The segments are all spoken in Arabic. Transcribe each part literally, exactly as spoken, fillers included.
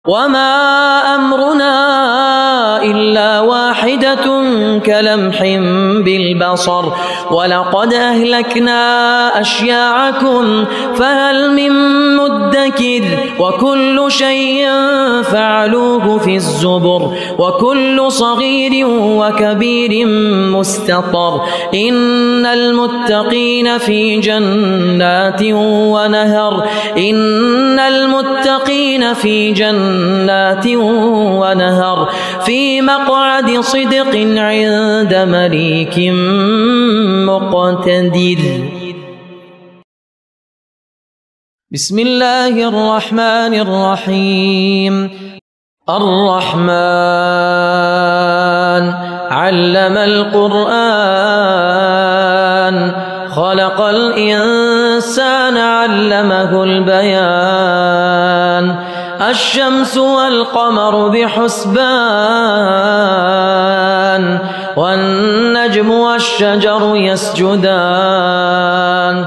وما أمرنا إلا واحدة كلمح بالبصر ولقد أهلكنا أشياعكم فهل من مدكر وكل شيء فعلوه في الزبر وكل صغير وكبير مستطر إن المتقين في جنات ونهر إن المتقين في جنات ونهر في مقعد صدق عند مليك مقتدر. بسم الله الرحمن الرحيم. الرحمن علم القرآن خلق الإنسان علمه البيان الشمس والقمر بحسبان والنجم والشجر يسجدان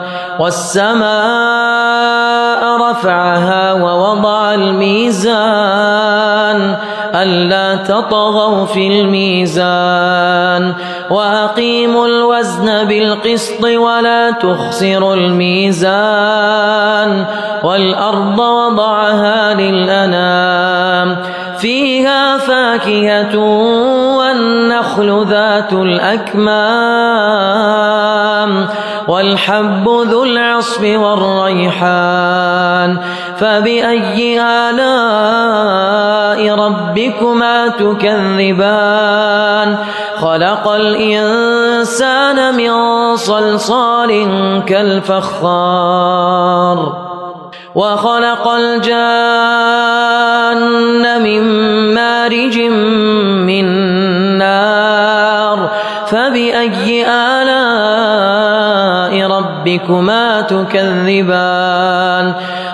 والسماء رفعها ووضع الميزان ألا تطغوا في الميزان وأقيموا الوزن بالقسط ولا تخسروا الميزان والأرض وضعها للأنام فيها فاكهة والنخل ذات الأكمام والحب ذو العصف والريحان فبأي آلاء ربكما تكذبان خلق الإنسان من صلصال كالفخار وخلق الجان من مارج من نار فبأي آلاء ربكما تكذبان